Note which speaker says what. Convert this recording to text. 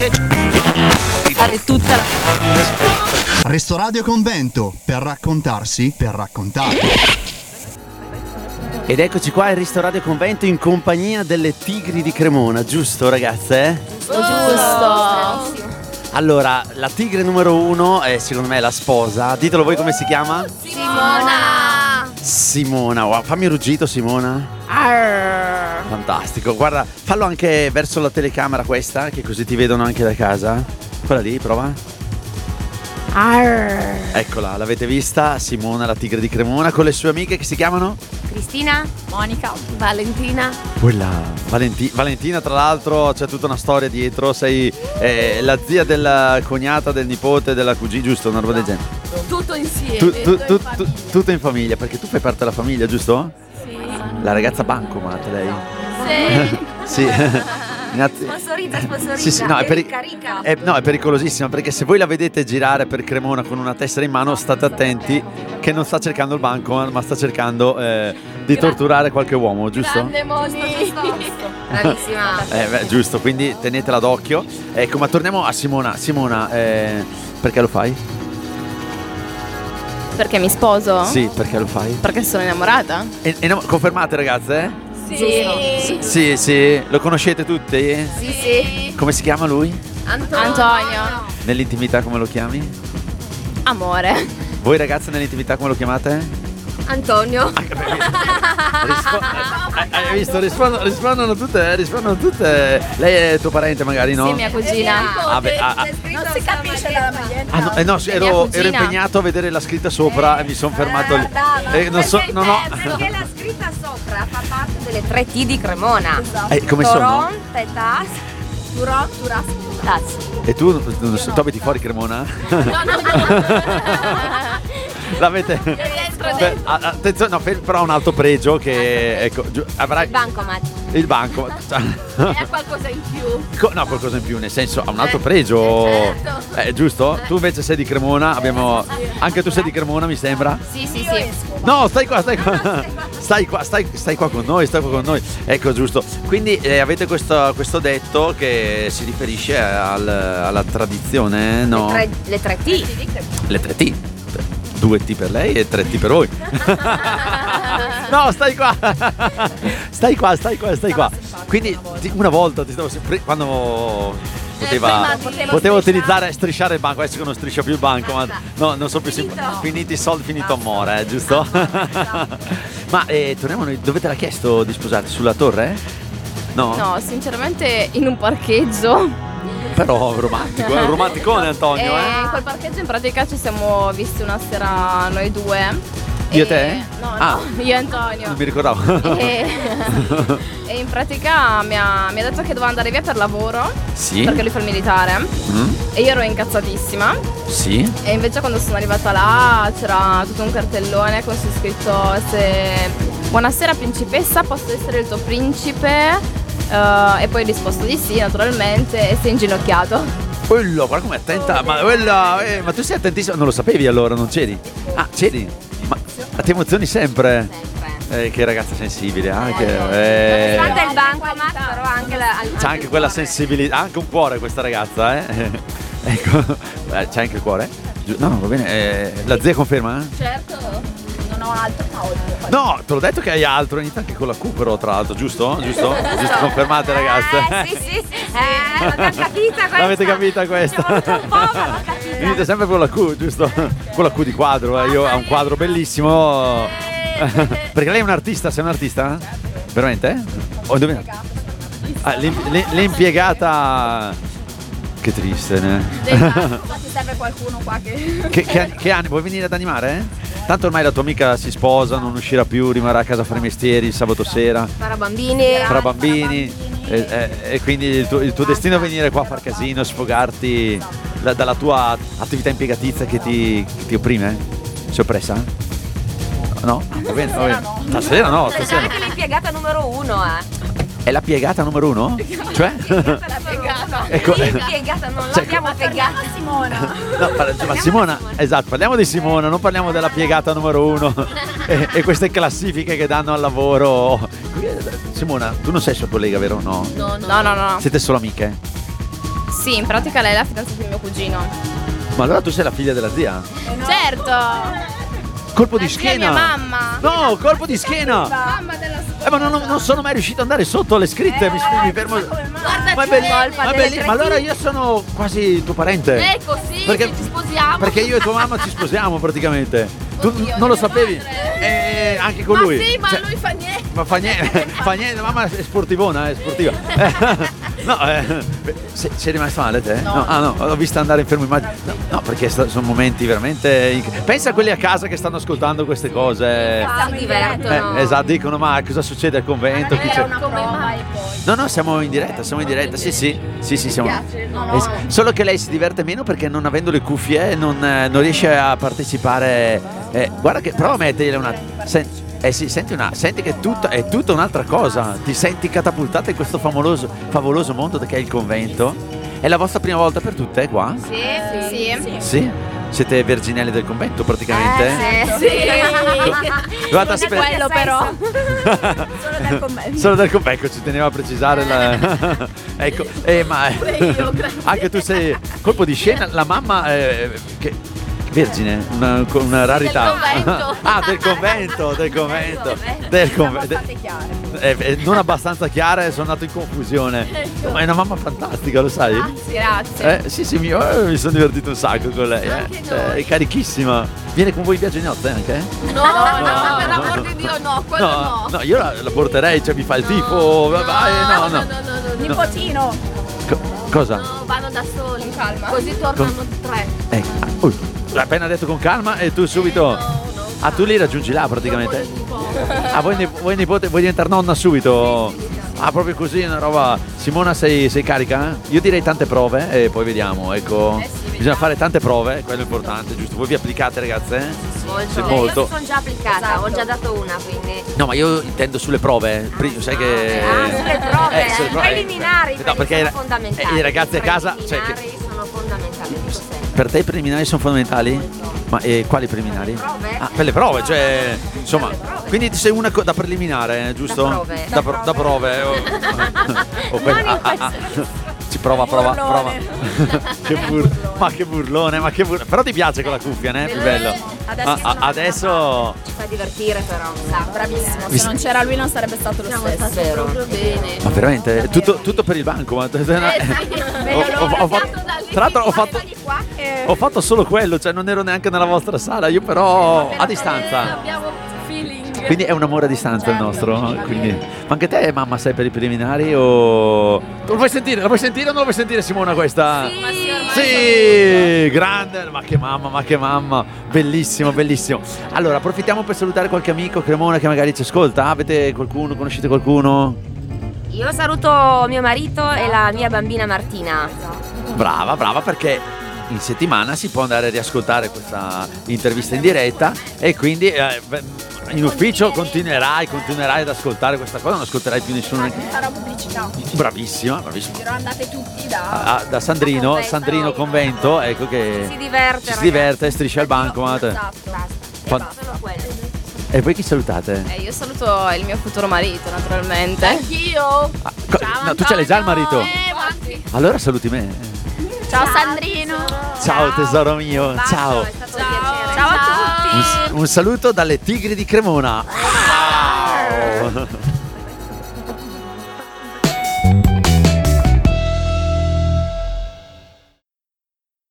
Speaker 1: Fare tutta la...
Speaker 2: Restoradio Convento, per raccontarsi, per raccontare.
Speaker 3: Ed eccoci qua al Ristoradio Convento in compagnia delle Tigri di Cremona, giusto ragazze?
Speaker 1: Giusto.
Speaker 3: Allora, la tigre numero 1 è secondo me la sposa. Ditelo voi come si chiama? Simona, wow, fammi un ruggito Simona.
Speaker 1: Arr.
Speaker 3: Fantastico, guarda, fallo anche verso la telecamera questa, che così ti vedono anche da casa. Quella lì, prova.
Speaker 1: Arr.
Speaker 3: Eccola, l'avete vista? Simona, la tigre di Cremona, con le sue amiche che si chiamano?
Speaker 1: Cristina, Monica, Valentina.
Speaker 3: Quella Valentina, tra l'altro c'è tutta una storia dietro. Sei la zia della cognata, del nipote, della cugina, giusto? Una roba del genere.
Speaker 1: Tutto insieme.
Speaker 3: Tutto in famiglia, perché tu fai parte della famiglia, giusto?
Speaker 1: Sì.
Speaker 3: La ragazza bancomat, lei?
Speaker 1: Sì.
Speaker 3: Sì.
Speaker 1: Sponsorizza.
Speaker 3: Sì, no, è pericolosissima, perché se voi la vedete girare per Cremona con una tessera in mano, state attenti che non sta cercando il banco, ma sta cercando di torturare qualche uomo, giusto?
Speaker 1: Grande Moni. Bravissima.
Speaker 3: Giusto, quindi tenetela d'occhio. Ecco, ma torniamo a Simona. Simona, perché lo fai?
Speaker 4: Perché mi sposo?
Speaker 3: Sì, perché lo fai?
Speaker 4: Perché sono innamorata?
Speaker 3: Confermate ragazze?
Speaker 1: Sì.
Speaker 3: Lo conoscete tutti?
Speaker 1: Sì.
Speaker 3: Come si chiama lui?
Speaker 4: Antonio.
Speaker 3: Nell'intimità come lo chiami?
Speaker 4: Amore.
Speaker 3: Voi ragazze nell'intimità come lo chiamate?
Speaker 1: Antonio.
Speaker 3: Hai visto? Rispondono tutte. Lei è tuo parente magari, no?
Speaker 4: Sì, mia cugina.
Speaker 1: Non si capisce dalla maglietta.
Speaker 3: No, ero impegnato a vedere la scritta sopra e mi sono fermato lì.
Speaker 1: Perché la scritta sopra fa parte delle 3 T di Cremona.
Speaker 3: Come sono?
Speaker 1: Toron, Tetas, Turon, Turas, Tas.
Speaker 3: E tu abiti fuori Cremona? L'avete? Attenzione, no, però ha un alto pregio che ecco, avrai il banco.
Speaker 1: E ha qualcosa in più.
Speaker 3: No, qualcosa in più, nel senso ha un alto pregio.
Speaker 1: Certo.
Speaker 3: Giusto? Tu invece sei di Cremona, anche tu sei di Cremona, mi sembra?
Speaker 4: Sì.
Speaker 3: No, stai qua. Stai qua con noi. Ecco, giusto. Quindi avete questo detto che si riferisce alla tradizione, no?
Speaker 1: Le 3 T.
Speaker 3: Le 3 T. 2 T per lei e 3 T per voi. No, stai qua. Quindi una volta ti stavo quando poteva utilizzare strisciare il banco, adesso che non striscia più il banco, ma no, non so più finiti i soldi, finito amore, giusto? Ma torniamo noi, dove te l'ha chiesto di sposarti? Sulla torre?
Speaker 4: No, sinceramente in un parcheggio.
Speaker 3: Però romantico, è un romanticone Antonio,
Speaker 4: In quel parcheggio in pratica ci siamo visti una sera noi due.
Speaker 3: Io e te?
Speaker 4: No, io e Antonio.
Speaker 3: Non mi ricordavo.
Speaker 4: E in pratica mi ha detto che doveva andare via per lavoro.
Speaker 3: Sì.
Speaker 4: Perché lui fa il militare. E io ero incazzatissima.
Speaker 3: Sì.
Speaker 4: E invece quando sono arrivata là c'era tutto un cartellone con scritto buonasera principessa, posso essere il tuo principe? E poi ho risposto di sì, naturalmente, e si è inginocchiato.
Speaker 3: Quello, guarda com'è attenta. Ma tu sei attentissima, non lo sapevi allora, non c'eri? Ah, c'eri? Ma ti emozioni sempre? Che ragazza sensibile anche.
Speaker 1: Nonostante il bancomat, però anche
Speaker 3: c'ha anche quella sensibilità, anche un cuore questa ragazza, Ecco, c'è anche il cuore? No, va bene. La zia conferma?
Speaker 1: Certo. Non ho altro, ma oltre.
Speaker 3: No, te l'ho detto che hai altro, inizia anche con la Q però, tra l'altro, giusto? Giusto, confermate ragazze?
Speaker 1: Sì. L'abbiamo capita questa.
Speaker 3: L'avete capita questa?
Speaker 1: Ci è voluto un po', ma l'ho capita.
Speaker 3: Inizia sempre con la Q, giusto? Con la Q di quadro, Io ho un quadro bellissimo. Perché lei è un artista, sei un artista? Veramente? O dove? L'impiegata. Che triste, ne?
Speaker 1: Ma ti serve qualcuno qua
Speaker 3: Che anni? Vuoi venire ad animare? Tanto ormai la tua amica si sposa, non uscirà più, rimarrà a casa a fare i mestieri il sabato sera.
Speaker 1: Farà bambini.
Speaker 3: E quindi il tuo destino è venire qua a far casino, sfogarti dalla tua attività impiegatizia che ti opprime? Sei oppressa? No? Va bene, va bene. Stasera no.
Speaker 1: Sei anche l'impiegata numero 1,
Speaker 3: È la piegata numero 1? Cioè?
Speaker 1: La piegata. L'impiegata, non l'abbiamo piegata Simona.
Speaker 3: No, ma Simona, esatto, parliamo di Simona, non parliamo della piegata numero 1 e queste classifiche che danno al lavoro. Simona, tu non sei sua collega, vero? No.
Speaker 4: No.
Speaker 3: Siete solo amiche?
Speaker 4: Sì, in pratica lei è la fidanzata di mio cugino.
Speaker 3: Ma allora tu sei la figlia della zia?
Speaker 4: Certo!
Speaker 3: Colpo di
Speaker 4: Zia
Speaker 3: schiena!
Speaker 4: mia mamma!
Speaker 3: No, colpo di schiena!
Speaker 4: Mamma della scuola!
Speaker 3: Ma non sono mai riuscito ad andare sotto le scritte, mi fermo.
Speaker 4: Guarda,
Speaker 3: Ma è bellissimo, ma allora io sono quasi tuo parente.
Speaker 4: Ecco, sì, che ci sposiamo.
Speaker 3: Perché io e tua mamma ci sposiamo praticamente. Tu non lo sapevi? Anche con lui.
Speaker 4: Ma sì, ma
Speaker 3: Cioè,
Speaker 4: lui fa niente.
Speaker 3: ma fa niente, mamma è sportivona, è sportiva. No, sei rimasto male te?
Speaker 4: No.
Speaker 3: Ah no, l'ho vista andare in fermo immagine. No, perché sono momenti veramente. Pensa a quelli a casa che stanno ascoltando queste cose.
Speaker 1: Si divertono.
Speaker 3: Esatto, dicono ma cosa succede al convento? Chi c'è?
Speaker 4: Come mai poi?
Speaker 3: No, siamo in diretta, sì, siamo. Solo che lei si diverte meno perché non avendo le cuffie non riesce a partecipare. Guarda che prova a mettergliela una. Senti che è tutta un'altra cosa. Ti senti catapultata in questo favoloso mondo che è il convento. È la vostra prima volta per tutte qua?
Speaker 4: Sì.
Speaker 3: Sì? Siete verginelle del convento praticamente?
Speaker 4: Sì.
Speaker 3: Dovete
Speaker 4: È quello però.
Speaker 1: Solo dal convento.
Speaker 3: Solo del convento, ci tenevo a precisare ecco, ma anche tu sei colpo di scena, la mamma che vergine, una rarità.
Speaker 4: Del convento.
Speaker 3: Del convento. Non abbastanza chiare, sono andato in confusione. Ma è una mamma fantastica, lo sai?
Speaker 4: Grazie.
Speaker 3: Sì, mi sono divertito un sacco con lei. È carichissima. Viene con voi in viaggio di notte anche?
Speaker 4: No, per l'amor di Dio, no, quello no.
Speaker 3: No, io la porterei, cioè mi fa il tifo. Vai, no.
Speaker 1: Nipotino.
Speaker 3: Cosa?
Speaker 4: No, vanno da soli, in calma. Così tornano 3.
Speaker 3: L'ha appena detto con calma e tu subito.
Speaker 4: No.
Speaker 3: Ah, tu li raggiungi là praticamente? Ah, vuoi diventare nonna subito? Ah, proprio così, una roba. Simona, sei carica? Io direi tante prove e poi vediamo, ecco. Bisogna fare tante prove, quello è importante, giusto? Voi vi applicate, ragazze? Molto.
Speaker 1: Io sono già applicata, ho già dato una, quindi.
Speaker 3: No, ma io intendo sulle prove. Sai che.
Speaker 1: Sulle prove,
Speaker 3: sulle prove.
Speaker 1: Preliminari,
Speaker 3: No, perché
Speaker 1: sono fondamentali.
Speaker 3: i ragazzi a casa.
Speaker 1: I preliminari sono fondamentali.
Speaker 3: Per te i preliminari sono fondamentali? Ma quali preliminari?
Speaker 1: Prove.
Speaker 3: Ah, per le prove, cioè. Insomma. Quindi sei una da preliminare, giusto? Da prove. Ci prova. Che burlone. Però ti piace con la cuffia, né? Più bello. Adesso
Speaker 1: Ci fa divertire però.
Speaker 4: Bravissimo, se non c'era lui non sarebbe stato lo stesso.
Speaker 1: Vero.
Speaker 4: Proprio bene.
Speaker 3: Ma veramente? Tutto per il banco. Ma tra l'altro ho fatto solo quello, cioè non ero neanche nella vostra sala, io però a distanza.
Speaker 4: Abbiamo feeling.
Speaker 3: Quindi è un amore a distanza il nostro. Quindi. Ma anche te, mamma, sei per i preliminari o. Lo vuoi sentire? La vuoi sentire o non la vuoi sentire, Simona, questa? Sì, grande, ma che mamma, bellissimo. Allora, approfittiamo per salutare qualche amico, Cremona, che magari ci ascolta. Avete qualcuno, conoscete qualcuno?
Speaker 1: Io saluto mio marito e la mia bambina Martina.
Speaker 3: Brava, perché in settimana si può andare a riascoltare questa intervista in diretta e quindi in ufficio continuerai ad ascoltare questa cosa, non ascolterai più nessuno.
Speaker 4: Farò pubblicità.
Speaker 3: Bravissima.
Speaker 4: Però andate tutti da
Speaker 3: Sandrino Convento, ecco che
Speaker 1: Si diverte,
Speaker 3: striscia al banco.
Speaker 1: Solo quello.
Speaker 3: E voi chi salutate?
Speaker 4: Io saluto il mio futuro marito, naturalmente. Anch'io.
Speaker 3: No, tu ce l'hai già il marito?
Speaker 4: Avanti.
Speaker 3: Allora saluti me.
Speaker 4: Ciao Sandrino.
Speaker 3: Ciao tesoro mio.
Speaker 1: Bacio,
Speaker 3: Ciao.
Speaker 1: è stato un piacere.
Speaker 4: Ciao a tutti.
Speaker 3: Un saluto dalle Tigri di Cremona. Ciao.